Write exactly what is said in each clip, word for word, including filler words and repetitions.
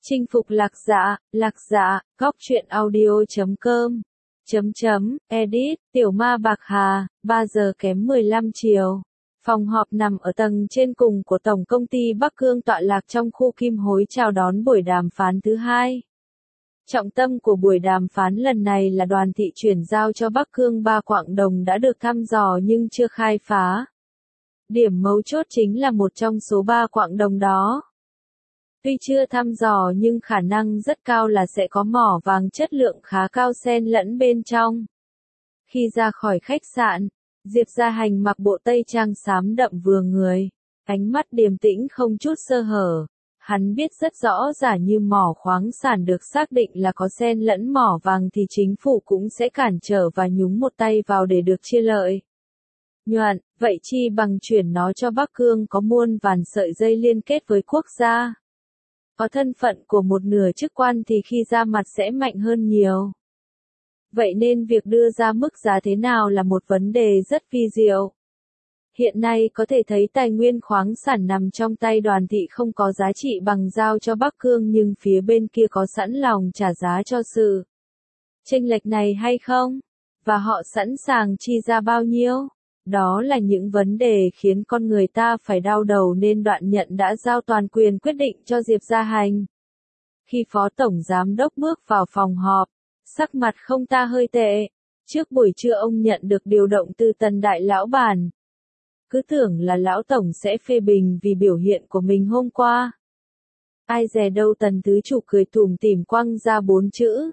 Chinh phục lạc dạ, lạc dạ, góc truyện audio chấm com, chấm chấm, edit, tiểu ma bạc hà, ba giờ kém mười lăm chiều. Phòng họp nằm ở tầng trên cùng của Tổng công ty Bắc Cương tọa lạc trong khu Kim Hối chào đón buổi đàm phán thứ hai. Trọng tâm của buổi đàm phán lần này là đoàn thị chuyển giao cho Bắc Cương ba quặng đồng đã được thăm dò nhưng chưa khai phá. Điểm mấu chốt chính là một trong số ba quặng đồng đó. Tuy chưa thăm dò nhưng khả năng rất cao là sẽ có mỏ vàng chất lượng khá cao xen lẫn bên trong. Khi ra khỏi khách sạn, Diệp Gia Hành mặc bộ tây trang xám đậm vừa người, ánh mắt điềm tĩnh không chút sơ hở. Hắn biết rất rõ giả như mỏ khoáng sản được xác định là có xen lẫn mỏ vàng thì chính phủ cũng sẽ cản trở và nhúng một tay vào để được chia lợi nhuận, vậy chi bằng chuyển nó cho Bắc Cương có muôn vàn sợi dây liên kết với quốc gia. Có thân phận của một nửa chức quan thì khi ra mặt sẽ mạnh hơn nhiều. Vậy nên việc đưa ra mức giá thế nào là một vấn đề rất vi diệu. Hiện nay có thể thấy tài nguyên khoáng sản nằm trong tay đoàn thị không có giá trị bằng giao cho Bắc Cương nhưng phía bên kia có sẵn lòng trả giá cho sự chênh lệch này hay không? Và họ sẵn sàng chi ra bao nhiêu? Đó là những vấn đề khiến con người ta phải đau đầu nên Đoạn Nhận đã giao toàn quyền quyết định cho Diệp Gia Hành. Khi Phó Tổng Giám Đốc bước vào phòng họp, sắc mặt không ta hơi tệ. Trước buổi trưa ông nhận được điều động từ Tần Đại Lão Bản. Cứ tưởng là Lão Tổng sẽ phê bình vì biểu hiện của mình hôm qua. Ai dè đâu Tần Thứ Chủ cười tủm tỉm quăng ra bốn chữ.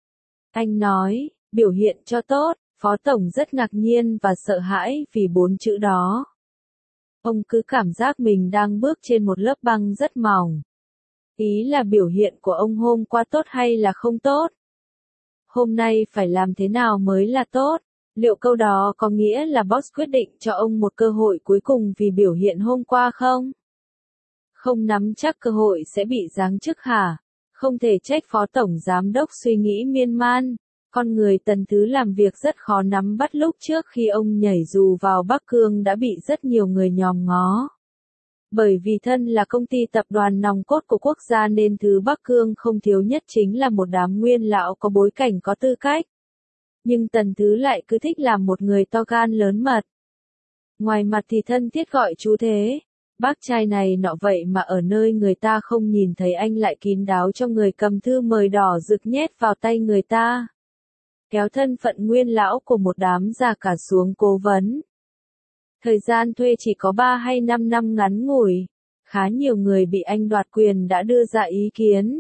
Anh nói, biểu hiện cho tốt. Phó Tổng rất ngạc nhiên và sợ hãi vì bốn chữ đó. Ông cứ cảm giác mình đang bước trên một lớp băng rất mỏng. Ý là biểu hiện của ông hôm qua tốt hay là không tốt? Hôm nay phải làm thế nào mới là tốt? Liệu câu đó có nghĩa là boss quyết định cho ông một cơ hội cuối cùng vì biểu hiện hôm qua không? Không nắm chắc cơ hội sẽ bị giáng chức hả? Không thể trách Phó Tổng Giám Đốc suy nghĩ miên man. Con người Tần Thứ làm việc rất khó nắm bắt lúc trước khi ông nhảy dù vào Bắc Cương đã bị rất nhiều người nhòm ngó. Bởi vì thân là công ty tập đoàn nòng cốt của quốc gia nên thứ Bắc Cương không thiếu nhất chính là một đám nguyên lão có bối cảnh có tư cách. Nhưng Tần Thứ lại cứ thích làm một người to gan lớn mật. Ngoài mặt thì thân thiết gọi chú thế. Bác trai này nọ vậy mà ở nơi người ta không nhìn thấy anh lại kín đáo cho người cầm thư mời đỏ rực nhét vào tay người ta. Kéo thân phận nguyên lão của một đám già cả xuống cố vấn. Thời gian thuê chỉ có ba hay năm năm ngắn ngủi. Khá nhiều người bị anh đoạt quyền đã đưa ra ý kiến.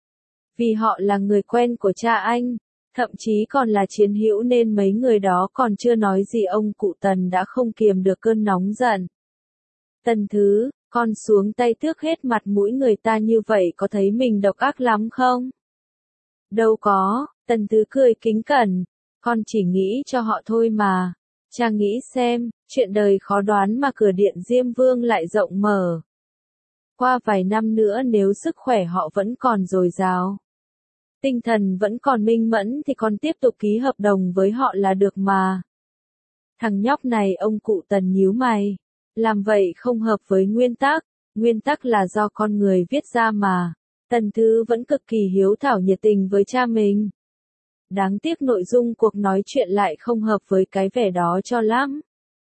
Vì họ là người quen của cha anh, thậm chí còn là chiến hữu nên mấy người đó còn chưa nói gì ông cụ Tần đã không kiềm được cơn nóng giận. Tần Thứ, con xuống tay tước hết mặt mũi người ta như vậy có thấy mình độc ác lắm không? Đâu có. Tần Thứ cười kính cẩn, con chỉ nghĩ cho họ thôi mà. Cha nghĩ xem, chuyện đời khó đoán mà cửa điện Diêm Vương lại rộng mở. Qua vài năm nữa nếu sức khỏe họ vẫn còn dồi dào, tinh thần vẫn còn minh mẫn thì con tiếp tục ký hợp đồng với họ là được mà. Thằng nhóc này ông cụ Tần nhíu mày, làm vậy không hợp với nguyên tắc, nguyên tắc là do con người viết ra mà. Tần Thứ vẫn cực kỳ hiếu thảo nhiệt tình với cha mình. Đáng tiếc nội dung cuộc nói chuyện lại không hợp với cái vẻ đó cho lắm.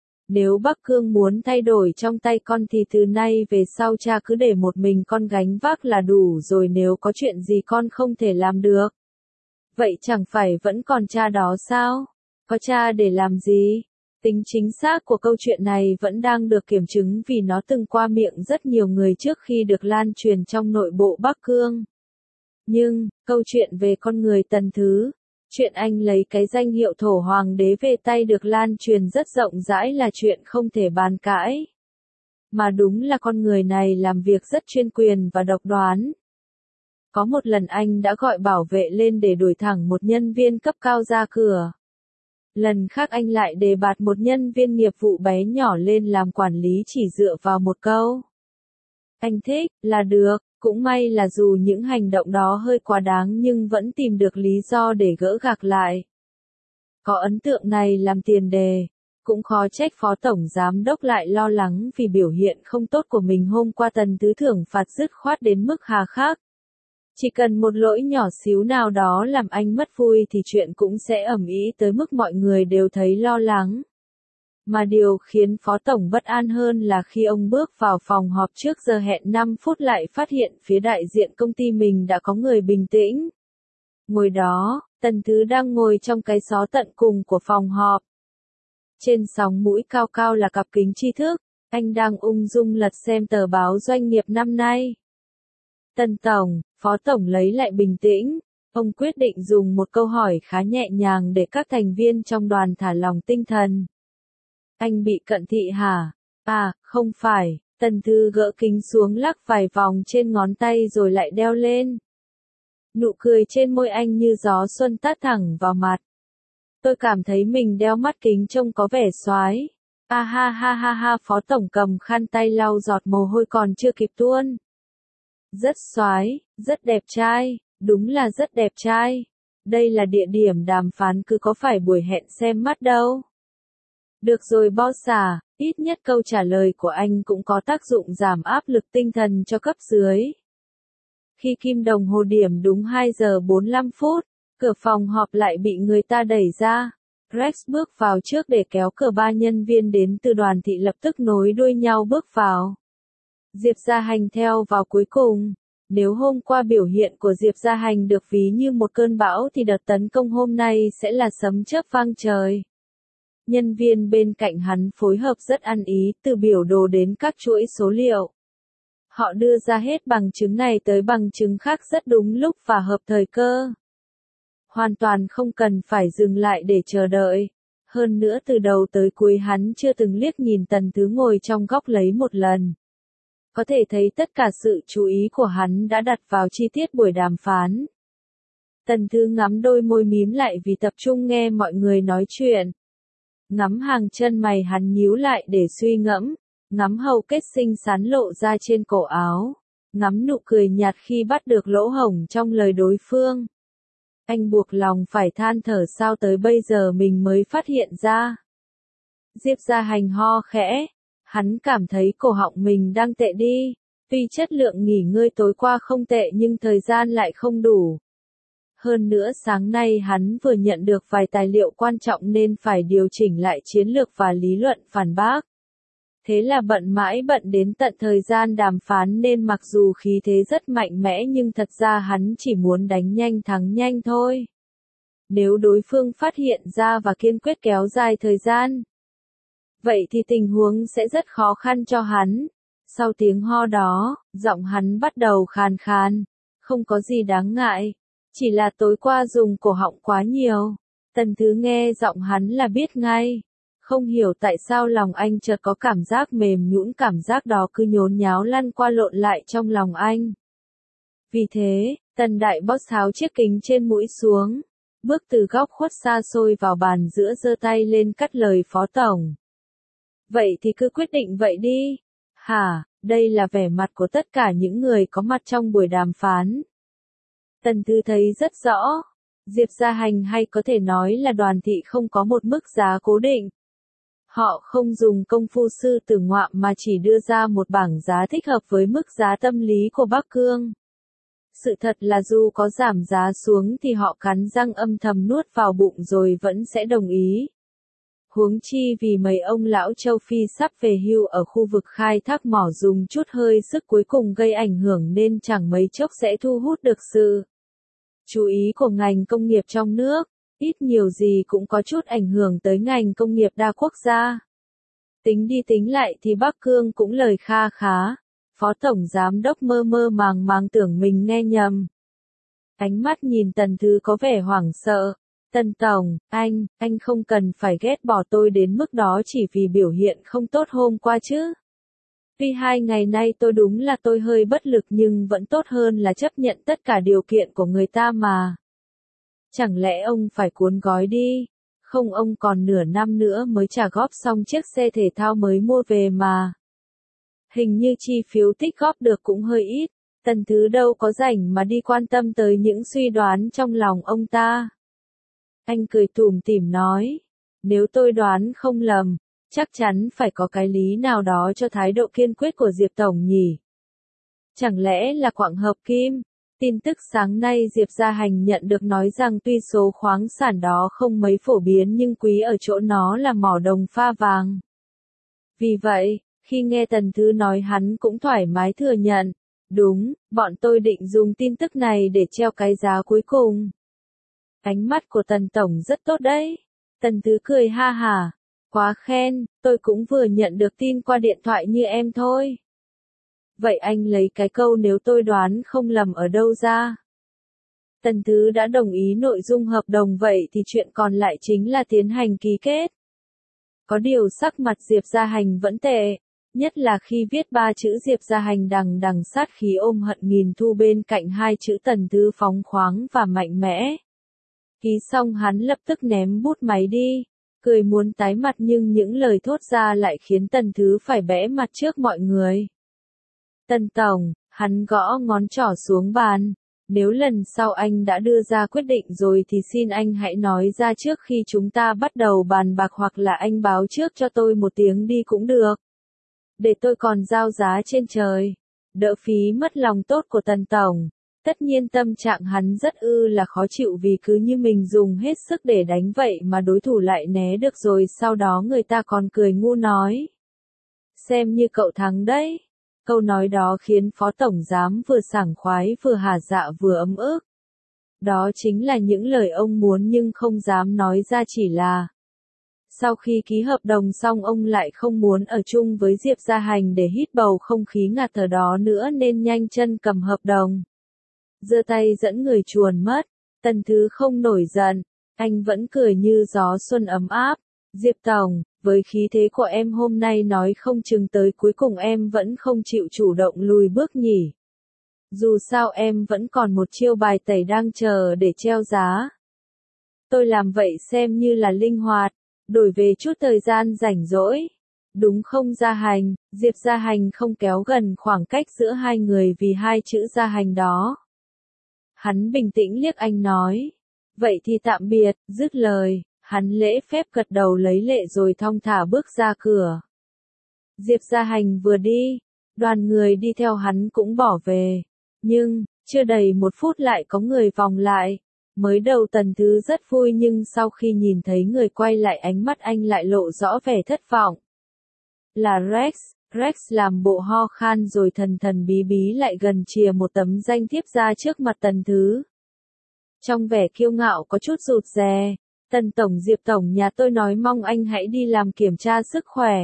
Nếu Bắc Cương muốn thay đổi trong tay con thì từ nay về sau cha cứ để một mình con gánh vác là đủ rồi nếu có chuyện gì con không thể làm được. Vậy chẳng phải vẫn còn cha đó sao? Có cha để làm gì? Tính chính xác của câu chuyện này vẫn đang được kiểm chứng vì nó từng qua miệng rất nhiều người trước khi được lan truyền trong nội bộ Bắc Cương. Nhưng, câu chuyện về con người Tần Thứ, chuyện anh lấy cái danh hiệu thổ hoàng đế về tay được lan truyền rất rộng rãi là chuyện không thể bàn cãi. Mà đúng là con người này làm việc rất chuyên quyền và độc đoán. Có một lần anh đã gọi bảo vệ lên để đuổi thẳng một nhân viên cấp cao ra cửa. Lần khác anh lại đề bạt một nhân viên nghiệp vụ bé nhỏ lên làm quản lý chỉ dựa vào một câu. Anh thích, là được. Cũng may là dù những hành động đó hơi quá đáng nhưng vẫn tìm được lý do để gỡ gạc lại. Có ấn tượng này làm tiền đề, cũng khó trách Phó Tổng Giám Đốc lại lo lắng vì biểu hiện không tốt của mình hôm qua. Tần Thứ thưởng phạt dứt khoát đến mức hà khắc. Chỉ cần một lỗi nhỏ xíu nào đó làm anh mất vui thì chuyện cũng sẽ ầm ĩ tới mức mọi người đều thấy lo lắng. Mà điều khiến Phó Tổng bất an hơn là khi ông bước vào phòng họp trước giờ hẹn năm phút lại phát hiện phía đại diện công ty mình đã có người bình tĩnh. Ngồi đó, Tần Thứ đang ngồi trong cái xó tận cùng của phòng họp. Trên sóng mũi cao cao là cặp kính tri thức, anh đang ung dung lật xem tờ báo doanh nghiệp năm nay. Tần Tổng, Phó Tổng lấy lại bình tĩnh, ông quyết định dùng một câu hỏi khá nhẹ nhàng để các thành viên trong đoàn thả lỏng tinh thần. Anh bị cận thị hả? À, không phải, Tần Thư gỡ kính xuống lắc vài vòng trên ngón tay rồi lại đeo lên. Nụ cười trên môi anh như gió xuân tát thẳng vào mặt. Tôi cảm thấy mình đeo mắt kính trông có vẻ xoái. À ha ha ha ha, Phó Tổng cầm khăn tay lau giọt mồ hôi còn chưa kịp tuôn. Rất xoái, rất đẹp trai, đúng là rất đẹp trai. Đây là địa điểm đàm phán cứ có phải buổi hẹn xem mắt đâu. Được rồi boss à, ít nhất câu trả lời của anh cũng có tác dụng giảm áp lực tinh thần cho cấp dưới. Khi kim đồng hồ điểm đúng hai giờ bốn mươi lăm phút, cửa phòng họp lại bị người ta đẩy ra. Rex bước vào trước để kéo cờ ba nhân viên đến từ đoàn thị lập tức nối đuôi nhau bước vào. Diệp Gia Hành theo vào cuối cùng. Nếu hôm qua biểu hiện của Diệp Gia Hành được ví như một cơn bão thì đợt tấn công hôm nay sẽ là sấm chớp vang trời. Nhân viên bên cạnh hắn phối hợp rất ăn ý, từ biểu đồ đến các chuỗi số liệu. Họ đưa ra hết bằng chứng này tới bằng chứng khác rất đúng lúc và hợp thời cơ. Hoàn toàn không cần phải dừng lại để chờ đợi. Hơn nữa từ đầu tới cuối hắn chưa từng liếc nhìn Tần Thứ ngồi trong góc lấy một lần. Có thể thấy tất cả sự chú ý của hắn đã đặt vào chi tiết buổi đàm phán. Tần Thứ ngắm đôi môi mím lại vì tập trung nghe mọi người nói chuyện. Ngắm hàng chân mày hắn nhíu lại để suy ngẫm, ngắm hầu kết xinh xắn lộ ra trên cổ áo, ngắm nụ cười nhạt khi bắt được lỗ hổng trong lời đối phương. Anh buộc lòng phải than thở sao tới bây giờ mình mới phát hiện ra. Diệp Gia Hành ho khẽ, hắn cảm thấy cổ họng mình đang tệ đi, tuy chất lượng nghỉ ngơi tối qua không tệ nhưng thời gian lại không đủ. Hơn nữa sáng nay hắn vừa nhận được vài tài liệu quan trọng nên phải điều chỉnh lại chiến lược và lý luận phản bác. Thế là bận mãi bận đến tận thời gian đàm phán nên mặc dù khí thế rất mạnh mẽ nhưng thật ra hắn chỉ muốn đánh nhanh thắng nhanh thôi. Nếu đối phương phát hiện ra và kiên quyết kéo dài thời gian, vậy thì tình huống sẽ rất khó khăn cho hắn. Sau tiếng ho đó, giọng hắn bắt đầu khàn khàn. Không có gì đáng ngại. Chỉ là tối qua dùng cổ họng quá nhiều. Tần Thứ nghe giọng hắn là biết ngay. Không hiểu tại sao lòng anh chợt có cảm giác mềm nhũn, cảm giác đó cứ nhốn nháo lăn qua lộn lại trong lòng anh. Vì thế, Tần Đại Boss tháo chiếc kính trên mũi xuống, bước từ góc khuất xa xôi vào bàn giữa giơ tay lên cắt lời Phó Tổng. Vậy thì cứ quyết định vậy đi. Hả, đây là vẻ mặt của tất cả những người có mặt trong buổi đàm phán. Tần Thư thấy rất rõ, Diệp Gia Hành hay có thể nói là đoàn thị không có một mức giá cố định. Họ không dùng công phu sư tử ngoạm mà chỉ đưa ra một bảng giá thích hợp với mức giá tâm lý của Bắc Cương. Sự thật là dù có giảm giá xuống thì họ cắn răng âm thầm nuốt vào bụng rồi vẫn sẽ đồng ý. Huống chi vì mấy ông lão châu Phi sắp về hưu ở khu vực khai thác mỏ dùng chút hơi sức cuối cùng gây ảnh hưởng nên chẳng mấy chốc sẽ thu hút được sự chú ý của ngành công nghiệp trong nước, ít nhiều gì cũng có chút ảnh hưởng tới ngành công nghiệp đa quốc gia. Tính đi tính lại thì Bắc Cương cũng lời kha khá, Phó Tổng Giám đốc mơ mơ màng màng tưởng mình nghe nhầm. Ánh mắt nhìn Tần Thứ có vẻ hoảng sợ. Tần Tổng, anh, anh không cần phải ghét bỏ tôi đến mức đó chỉ vì biểu hiện không tốt hôm qua chứ. Tuy hai ngày nay tôi đúng là tôi hơi bất lực nhưng vẫn tốt hơn là chấp nhận tất cả điều kiện của người ta mà. Chẳng lẽ ông phải cuốn gói đi? Không, ông còn nửa năm nữa mới trả góp xong chiếc xe thể thao mới mua về mà. Hình như chi phiếu tích góp được cũng hơi ít, Tần Thứ đâu có rảnh mà đi quan tâm tới những suy đoán trong lòng ông ta. Anh cười tủm tỉm nói, nếu tôi đoán không lầm, chắc chắn phải có cái lý nào đó cho thái độ kiên quyết của Diệp Tổng nhỉ. Chẳng lẽ là quặng hợp kim? Tin tức sáng nay Diệp Gia Hành nhận được nói rằng tuy số khoáng sản đó không mấy phổ biến nhưng quý ở chỗ nó là mỏ đồng pha vàng. Vì vậy, khi nghe Tần Thứ nói hắn cũng thoải mái thừa nhận, đúng, bọn tôi định dùng tin tức này để treo cái giá cuối cùng. Ánh mắt của Tần Tổng rất tốt đấy. Tần Thứ cười ha hả, quá khen, tôi cũng vừa nhận được tin qua điện thoại như em thôi. Vậy anh lấy cái câu nếu tôi đoán không lầm ở đâu ra? Tần Thứ đã đồng ý nội dung hợp đồng vậy thì chuyện còn lại chính là tiến hành ký kết. Có điều sắc mặt Diệp Gia Hành vẫn tệ, nhất là khi viết ba chữ Diệp Gia Hành đằng đằng sát khí ôm hận nghìn thu bên cạnh hai chữ Tần Thứ phóng khoáng và mạnh mẽ. Ký xong hắn lập tức ném bút máy đi, cười muốn tái mặt nhưng những lời thốt ra lại khiến Tần Thứ phải bẽ mặt trước mọi người. Tần Tổng, hắn gõ ngón trỏ xuống bàn, nếu lần sau anh đã đưa ra quyết định rồi thì xin anh hãy nói ra trước khi chúng ta bắt đầu bàn bạc hoặc là anh báo trước cho tôi một tiếng đi cũng được. Để tôi còn giao giá trên trời, đỡ phí mất lòng tốt của Tần Tổng. Tất nhiên tâm trạng hắn rất ư là khó chịu vì cứ như mình dùng hết sức để đánh vậy mà đối thủ lại né được rồi sau đó người ta còn cười ngu nói. Xem như cậu thắng đấy. Câu nói đó khiến Phó Tổng Giám vừa sảng khoái vừa hả dạ vừa ấm ức. Đó chính là những lời ông muốn nhưng không dám nói ra chỉ là. Sau khi ký hợp đồng xong ông lại không muốn ở chung với Diệp Gia Hành để hít bầu không khí ngạt thở đó nữa nên nhanh chân cầm hợp đồng. Giơ tay dẫn người chuồn mất, Tần Thứ không nổi giận, anh vẫn cười như gió xuân ấm áp. Diệp Tổng, với khí thế của em hôm nay nói không chừng tới cuối cùng em vẫn không chịu chủ động lùi bước nhỉ. Dù sao em vẫn còn một chiêu bài tẩy đang chờ để treo giá. Tôi làm vậy xem như là linh hoạt, đổi về chút thời gian rảnh rỗi. Đúng không Gia Hành? Diệp Gia Hành không kéo gần khoảng cách giữa hai người vì hai chữ Gia Hành đó. Hắn bình tĩnh liếc anh nói. Vậy thì tạm biệt, dứt lời, hắn lễ phép gật đầu lấy lệ rồi thong thả bước ra cửa. Diệp Gia Hành vừa đi, đoàn người đi theo hắn cũng bỏ về. Nhưng, chưa đầy một phút lại có người vòng lại. Mới đầu Tần Thứ rất vui nhưng sau khi nhìn thấy người quay lại ánh mắt anh lại lộ rõ vẻ thất vọng. Là Rex, Rex làm bộ ho khan rồi thần thần bí bí lại gần chìa một tấm danh thiếp ra trước mặt Tần Thứ. Trong vẻ kiêu ngạo có chút rụt rè, Tần Tổng Diệp Tổng nhà tôi nói mong anh hãy đi làm kiểm tra sức khỏe.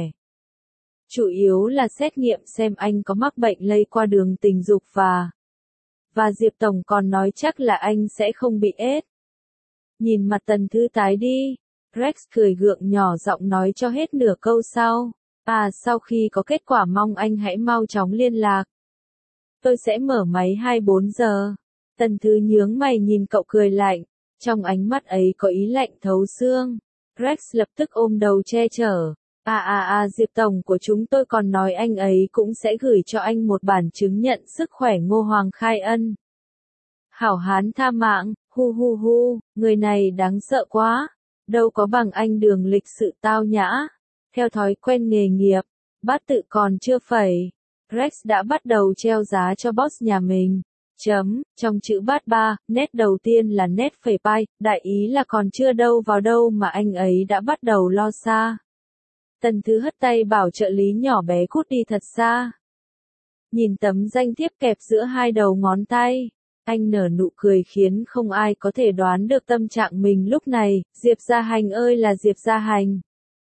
Chủ yếu là xét nghiệm xem anh có mắc bệnh lây qua đường tình dục và... Và Diệp Tổng còn nói chắc là anh sẽ không bị ết. Nhìn mặt Tần Thứ tái đi, Rex cười gượng nhỏ giọng nói cho hết nửa câu sau. À sau khi có kết quả mong anh hãy mau chóng liên lạc. Tôi sẽ mở máy hai mươi bốn giờ. Tần Thứ nhướng mày nhìn cậu cười lạnh. Trong ánh mắt ấy có ý lạnh thấu xương. Rex lập tức ôm đầu che chở. À à à Diệp Tổng của chúng tôi còn nói anh ấy cũng sẽ gửi cho anh một bản chứng nhận sức khỏe Ngô Hoàng khai ân. Hảo hán tha mạng, hu hu hu, người này đáng sợ quá. Đâu có bằng anh đường lịch sự tao nhã. Theo thói quen nghề nghiệp, bát tự còn chưa phẩy. Rex đã bắt đầu treo giá cho boss nhà mình. Chấm, trong chữ bát ba, nét đầu tiên là nét phẩy pai, đại ý là còn chưa đâu vào đâu mà anh ấy đã bắt đầu lo xa. Tần Thứ hất tay bảo trợ lý nhỏ bé cút đi thật xa. Nhìn tấm danh thiếp kẹp giữa hai đầu ngón tay, anh nở nụ cười khiến không ai có thể đoán được tâm trạng mình lúc này. Diệp Gia Hành ơi là Diệp Gia Hành.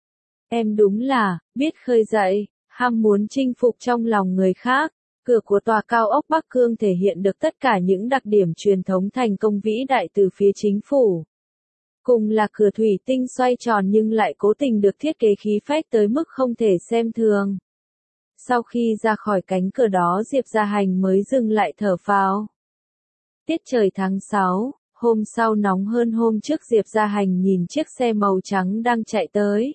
Em đúng là, biết khơi dậy, ham muốn chinh phục trong lòng người khác. Cửa của tòa cao ốc Bắc Cương thể hiện được tất cả những đặc điểm truyền thống thành công vĩ đại từ phía chính phủ. Cùng là cửa thủy tinh xoay tròn nhưng lại cố tình được thiết kế khí phách tới mức không thể xem thường. Sau khi ra khỏi cánh cửa đó Diệp Gia Hành mới dừng lại thở phào. Tiết trời tháng sáu, hôm sau nóng hơn hôm trước Diệp Gia Hành nhìn chiếc xe màu trắng đang chạy tới.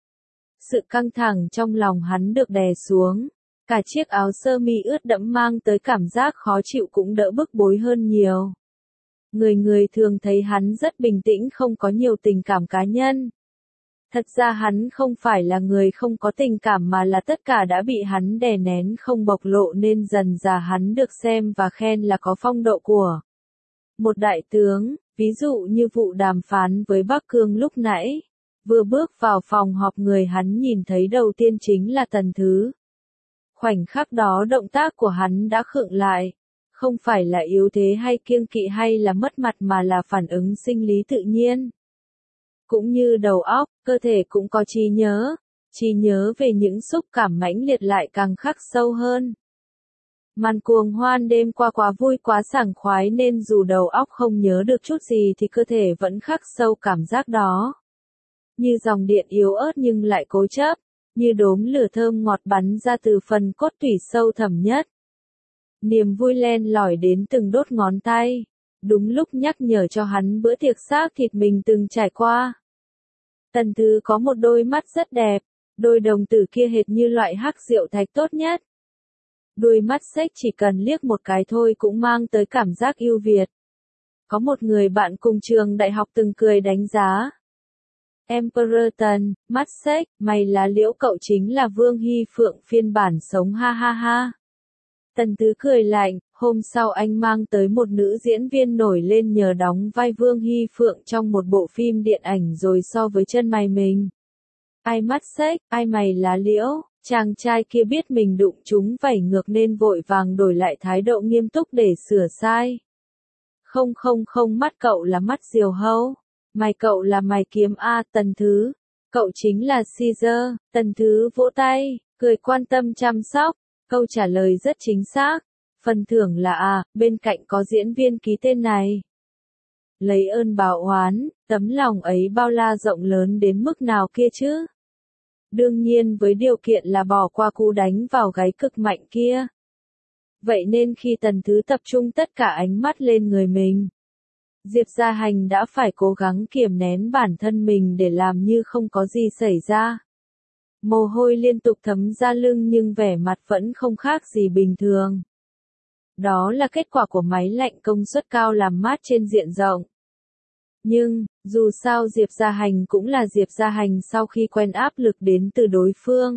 Sự căng thẳng trong lòng hắn được đè xuống. Cả chiếc áo sơ mi ướt đẫm mang tới cảm giác khó chịu cũng đỡ bức bối hơn nhiều. Người người thường thấy hắn rất bình tĩnh không có nhiều tình cảm cá nhân. Thật ra hắn không phải là người không có tình cảm mà là tất cả đã bị hắn đè nén không bộc lộ nên dần dà hắn được xem và khen là có phong độ của một đại tướng, ví dụ như vụ đàm phán với Bắc Cương lúc nãy. Vừa bước vào phòng họp người hắn nhìn thấy đầu tiên chính là Tần Thứ. Khoảnh khắc đó động tác của hắn đã khựng lại, không phải là yếu thế hay kiêng kỵ hay là mất mặt mà là phản ứng sinh lý tự nhiên. Cũng như đầu óc, cơ thể cũng có trí nhớ, trí nhớ về những xúc cảm mãnh liệt lại càng khắc sâu hơn. Màn cuồng hoan đêm qua quá vui quá sảng khoái nên dù đầu óc không nhớ được chút gì thì cơ thể vẫn khắc sâu cảm giác đó. Như dòng điện yếu ớt nhưng lại cố chấp, như đốm lửa thơm ngọt bắn ra từ phần cốt tủy sâu thẳm nhất. Niềm vui len lỏi đến từng đốt ngón tay, đúng lúc nhắc nhở cho hắn bữa tiệc xác thịt mình từng trải qua. Tần Thứ có một đôi mắt rất đẹp, đôi đồng tử kia hệt như loại hắc rượu thạch tốt nhất. Đôi mắt xếch chỉ cần liếc một cái thôi cũng mang tới cảm giác ưu việt. Có một người bạn cùng trường đại học từng cười đánh giá. Emperor Tần, mắt xếch, mày là Liễu cậu chính là Vương Hy Phượng phiên bản sống ha ha ha. Tần Thứ cười lạnh, hôm sau anh mang tới một nữ diễn viên nổi lên nhờ đóng vai Vương Hy Phượng trong một bộ phim điện ảnh rồi so với chân mày mình. Ai mắt xếch, ai mày là Liễu, chàng trai kia biết mình đụng trúng vảy ngược nên vội vàng đổi lại thái độ nghiêm túc để sửa sai. Không không không mắt cậu là mắt diều hâu, mày cậu là mày kiếm A. Tần Thứ, cậu chính là Caesar. Tần Thứ vỗ tay, cười quan tâm chăm sóc, câu trả lời rất chính xác. Phần thưởng là à, bên cạnh có diễn viên ký tên này. Lấy ơn báo oán, tấm lòng ấy bao la rộng lớn đến mức nào kia chứ? Đương nhiên với điều kiện là bỏ qua cú đánh vào gáy cực mạnh kia. Vậy nên khi Tần Thứ tập trung tất cả ánh mắt lên người mình, Diệp Gia Hành đã phải cố gắng kiềm nén bản thân mình để làm như không có gì xảy ra. Mồ hôi liên tục thấm ra lưng nhưng vẻ mặt vẫn không khác gì bình thường. Đó là kết quả của máy lạnh công suất cao làm mát trên diện rộng. Nhưng, dù sao Diệp Gia Hành cũng là Diệp Gia Hành sau khi quen áp lực đến từ đối phương.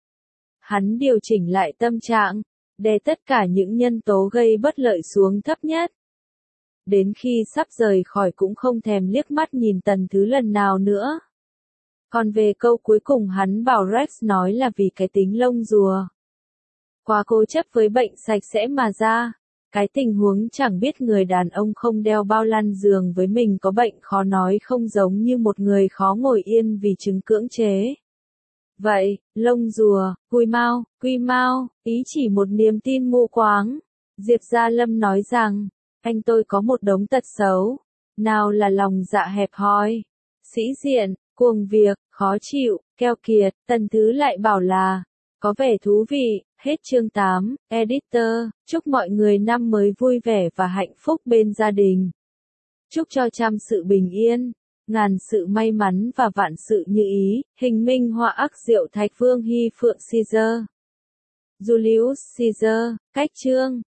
Hắn điều chỉnh lại tâm trạng, đè tất cả những nhân tố gây bất lợi xuống thấp nhất. Đến khi sắp rời khỏi cũng không thèm liếc mắt nhìn Tần Thứ lần nào nữa. Còn về câu cuối cùng hắn bảo Rex nói là vì cái tính lông rùa. Quá cố chấp với bệnh sạch sẽ mà ra. Cái tình huống chẳng biết người đàn ông không đeo bao lăn giường với mình có bệnh khó nói không giống như một người khó ngồi yên vì chứng cưỡng chế. Vậy, lông rùa, cùi mau, quy mau, ý chỉ một niềm tin mù quáng. Diệp Gia Lâm nói rằng, anh tôi có một đống tật xấu. Nào là lòng dạ hẹp hòi, sĩ diện, cuồng việc, khó chịu, keo kiệt. Tần Thứ lại bảo là, có vẻ thú vị. Hết chương tám, Editor, chúc mọi người năm mới vui vẻ và hạnh phúc bên gia đình. Chúc cho trăm sự bình yên, ngàn sự may mắn và vạn sự như ý. Hình minh họa ắc diệu thạch Vương Hy Phượng Caesar. Julius Caesar, cách chương.